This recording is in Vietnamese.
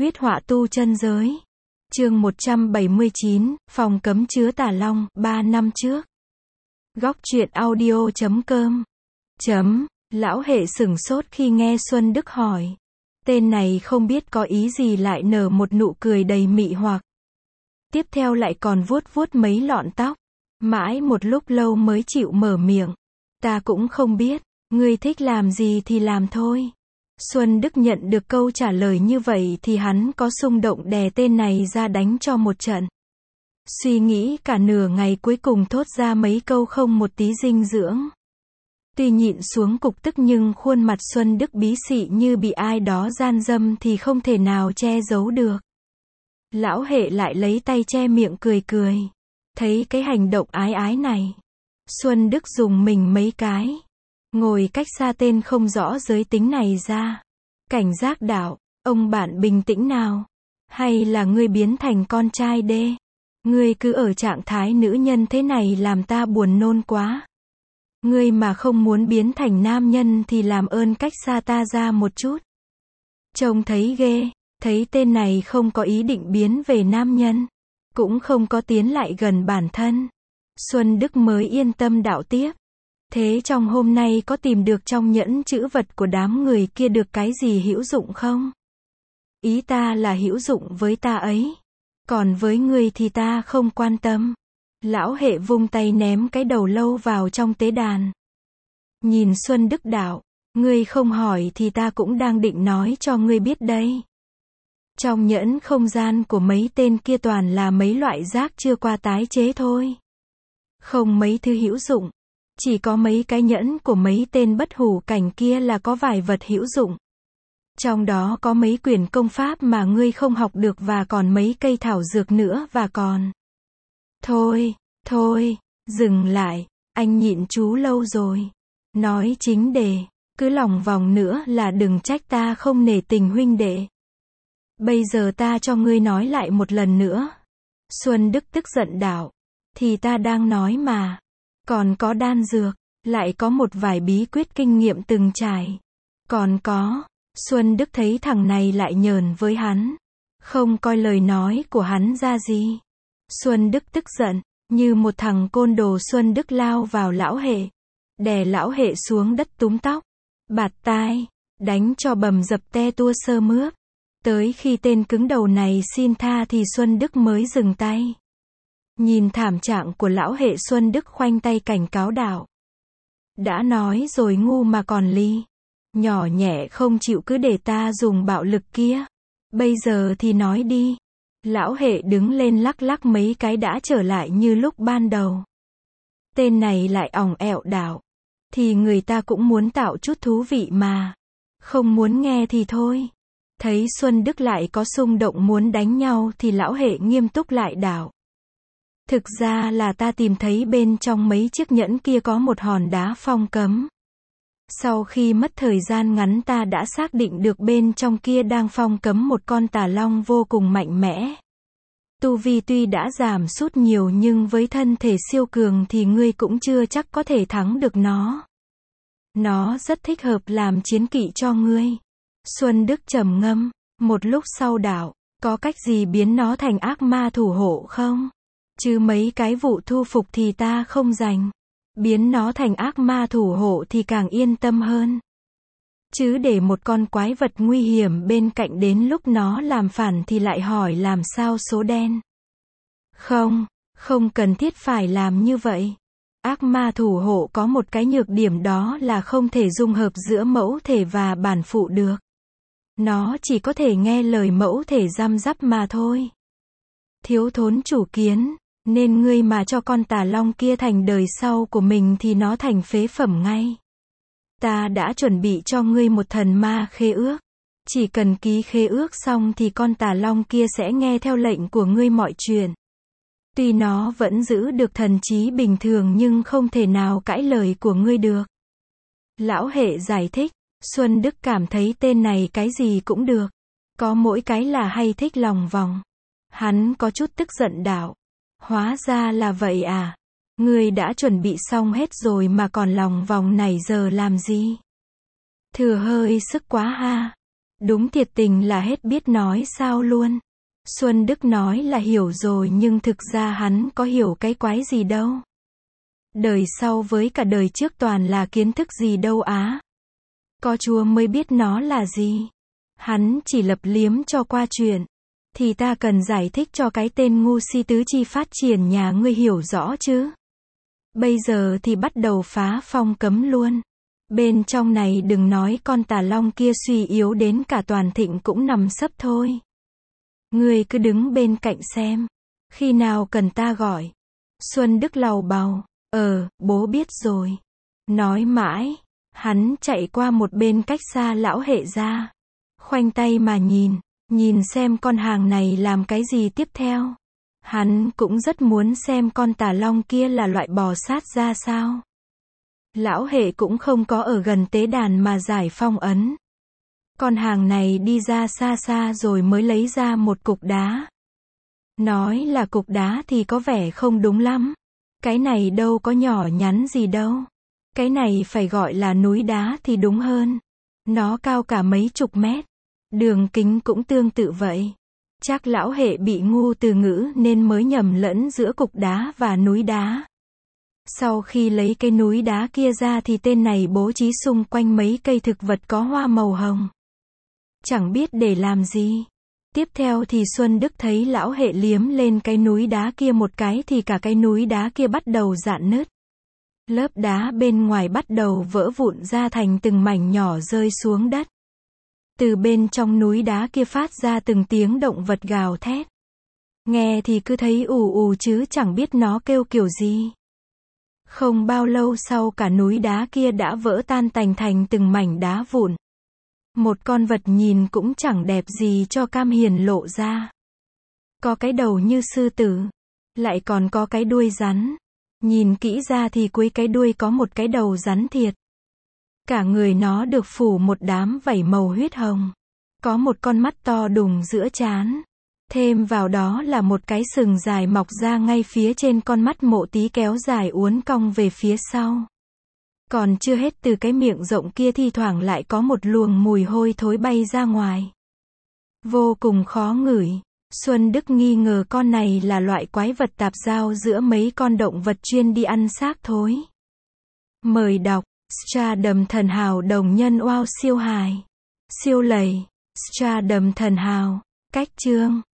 Huyết họa tu chân giới. Chương 179, phòng cấm chứa tà long, 3 năm trước. Góc truyện audio.com. Lão hệ sửng sốt khi nghe Xuân Đức hỏi. Tên này không biết có ý gì lại nở một nụ cười đầy mị hoặc. Tiếp theo lại còn vuốt vuốt mấy lọn tóc. Mãi một lúc lâu mới chịu mở miệng. Ta cũng không biết, ngươi thích làm gì thì làm thôi. Xuân Đức nhận được câu trả lời như vậy thì hắn có xung động đè tên này ra đánh cho một trận. Suy nghĩ cả nửa ngày cuối cùng thốt ra mấy câu không một tí dinh dưỡng. Tuy nhịn xuống cục tức nhưng khuôn mặt Xuân Đức bí xị như bị ai đó gian dâm thì không thể nào che giấu được. Lão hệ lại lấy tay che miệng cười cười. Thấy cái hành động ái ái này, Xuân Đức dùng mình mấy cái. Ngồi cách xa tên không rõ giới tính này ra. Cảnh giác đạo, ông bạn bình tĩnh nào. Hay là ngươi biến thành con trai đê? Ngươi cứ ở trạng thái nữ nhân thế này làm ta buồn nôn quá. Ngươi mà không muốn biến thành nam nhân thì làm ơn cách xa ta ra một chút. Trông thấy ghê, thấy tên này không có ý định biến về nam nhân. Cũng không có tiến lại gần bản thân. Xuân Đức mới yên tâm đạo tiếp. Thế trong hôm nay có tìm được trong nhẫn trữ vật của đám người kia được cái gì hữu dụng không? Ý ta là hữu dụng với ta ấy. Còn với ngươi thì ta không quan tâm. Lão hệ vung tay ném cái đầu lâu vào trong tế đàn. Nhìn Xuân Đức đạo, ngươi không hỏi thì ta cũng đang định nói cho ngươi biết đây. Trong nhẫn không gian của mấy tên kia toàn là mấy loại rác chưa qua tái chế thôi. Không mấy thứ hữu dụng. Chỉ có mấy cái nhẫn của mấy tên bất hủ cảnh kia là có vài vật hữu dụng. Trong đó có mấy quyển công pháp mà ngươi không học được và còn mấy cây thảo dược nữa và còn. Thôi, dừng lại, anh nhịn chú lâu rồi. Nói chính đề, cứ lòng vòng nữa là đừng trách ta không nể tình huynh đệ. Bây giờ ta cho ngươi nói lại một lần nữa. Xuân Đức tức giận đạo. Thì ta đang nói mà. Còn có đan dược, lại có một vài bí quyết kinh nghiệm từng trải. Còn có, Xuân Đức thấy thằng này lại nhờn với hắn. Không coi lời nói của hắn ra gì. Xuân Đức tức giận, như một thằng côn đồ Xuân Đức lao vào lão hệ. Đè lão hệ xuống đất túm tóc. Bạt tai, đánh cho bầm dập te tua sơ mướp. Tới khi tên cứng đầu này xin tha thì Xuân Đức mới dừng tay. Nhìn thảm trạng của lão hệ Xuân Đức khoanh tay cảnh cáo đạo. Đã nói rồi ngu mà còn ly. Nhỏ nhẹ không chịu cứ để ta dùng bạo lực kia. Bây giờ thì nói đi. Lão hệ đứng lên lắc lắc mấy cái đã trở lại như lúc ban đầu. Tên này lại ỏng ẹo đạo. Thì người ta cũng muốn tạo chút thú vị mà. Không muốn nghe thì thôi. Thấy Xuân Đức lại có xung động muốn đánh nhau thì lão hệ nghiêm túc lại đạo. Thực ra là ta tìm thấy bên trong mấy chiếc nhẫn kia có một hòn đá phong cấm. Sau khi mất thời gian ngắn ta đã xác định được bên trong kia đang phong cấm một con tà long vô cùng mạnh mẽ. Tu vi tuy đã giảm sút nhiều nhưng với thân thể siêu cường thì ngươi cũng chưa chắc có thể thắng được nó. Nó rất thích hợp làm chiến kỵ cho ngươi. Xuân Đức trầm ngâm, một lúc sau đạo, có cách gì biến nó thành ác ma thủ hộ không? Chứ mấy cái vụ thu phục thì ta không rành. Biến nó thành ác ma thủ hộ thì càng yên tâm hơn. Chứ để một con quái vật nguy hiểm bên cạnh đến lúc nó làm phản thì lại hỏi làm sao số đen. Không cần thiết phải làm như vậy. Ác ma thủ hộ có một cái nhược điểm đó là không thể dung hợp giữa mẫu thể và bản phụ được. Nó chỉ có thể nghe lời mẫu thể răm rắp mà thôi. Thiếu thốn chủ kiến, nên ngươi mà cho con tà long kia thành đời sau của mình thì nó thành phế phẩm ngay. Ta đã chuẩn bị cho ngươi một thần ma khế ước. Chỉ cần ký khế ước xong thì con tà long kia sẽ nghe theo lệnh của ngươi mọi chuyện. Tuy nó vẫn giữ được thần trí bình thường nhưng không thể nào cãi lời của ngươi được. Lão hệ giải thích. Xuân Đức cảm thấy tên này cái gì cũng được. Có mỗi cái là hay thích lòng vòng. Hắn có chút tức giận đạo. Hóa ra là vậy à. Ngươi đã chuẩn bị xong hết rồi mà còn lòng vòng này giờ làm gì? Thừa hơi sức quá ha. Đúng thiệt tình là hết biết nói sao luôn. Xuân Đức nói là hiểu rồi nhưng thực ra hắn có hiểu cái quái gì đâu. Đời sau với cả đời trước toàn là kiến thức gì đâu á. Có Chúa mới biết nó là gì. Hắn chỉ lập liếm cho qua chuyện. Thì ta cần giải thích cho cái tên ngu si tứ chi phát triển nhà ngươi hiểu rõ chứ. Bây giờ thì bắt đầu phá phong cấm luôn. Bên trong này đừng nói con tà long kia suy yếu đến cả toàn thịnh cũng nằm sấp thôi. Ngươi cứ đứng bên cạnh xem. Khi nào cần ta gọi. Xuân Đức lầu bầu. Bố biết rồi. Nói mãi. Hắn chạy qua một bên cách xa lão hệ ra. Khoanh tay mà nhìn xem con hàng này làm cái gì tiếp theo. Hắn cũng rất muốn xem con tà long kia là loại bò sát ra sao. Lão hệ cũng không có ở gần tế đàn mà giải phong ấn. Con hàng này đi ra xa xa rồi mới lấy ra một cục đá. Nói là cục đá thì có vẻ không đúng lắm. Cái này đâu có nhỏ nhắn gì đâu. Cái này phải gọi là núi đá thì đúng hơn. Nó cao cả mấy chục mét. Đường kính cũng tương tự vậy. Chắc lão hệ bị ngu từ ngữ nên mới nhầm lẫn giữa cục đá và núi đá. Sau khi lấy cái núi đá kia ra thì tên này bố trí xung quanh mấy cây thực vật có hoa màu hồng. Chẳng biết để làm gì. Tiếp theo thì Xuân Đức thấy lão hệ liếm lên cái núi đá kia một cái thì cả cái núi đá kia bắt đầu rạn nứt. Lớp đá bên ngoài bắt đầu vỡ vụn ra thành từng mảnh nhỏ rơi xuống đất. Từ bên trong núi đá kia phát ra từng tiếng động vật gào thét. Nghe thì cứ thấy ù ù chứ chẳng biết nó kêu kiểu gì. Không bao lâu sau cả núi đá kia đã vỡ tan tành thành từng mảnh đá vụn. Một con vật nhìn cũng chẳng đẹp gì cho cam hiền lộ ra. Có cái đầu như sư tử. Lại còn có cái đuôi rắn. Nhìn kỹ ra thì cuối cái đuôi có một cái đầu rắn thiệt. Cả người nó được phủ một đám vảy màu huyết hồng. Có một con mắt to đùng giữa trán. Thêm vào đó là một cái sừng dài mọc ra ngay phía trên con mắt mộ tí kéo dài uốn cong về phía sau. Còn chưa hết từ cái miệng rộng kia thi thoảng lại có một luồng mùi hôi thối bay ra ngoài. Vô cùng khó ngửi. Xuân Đức nghi ngờ con này là loại quái vật tạp giao giữa mấy con động vật chuyên đi ăn xác thối. Mời đọc. Stardom thần hào đồng nhân wow siêu hài. Siêu lầy. Stardom thần hào. Cách chương.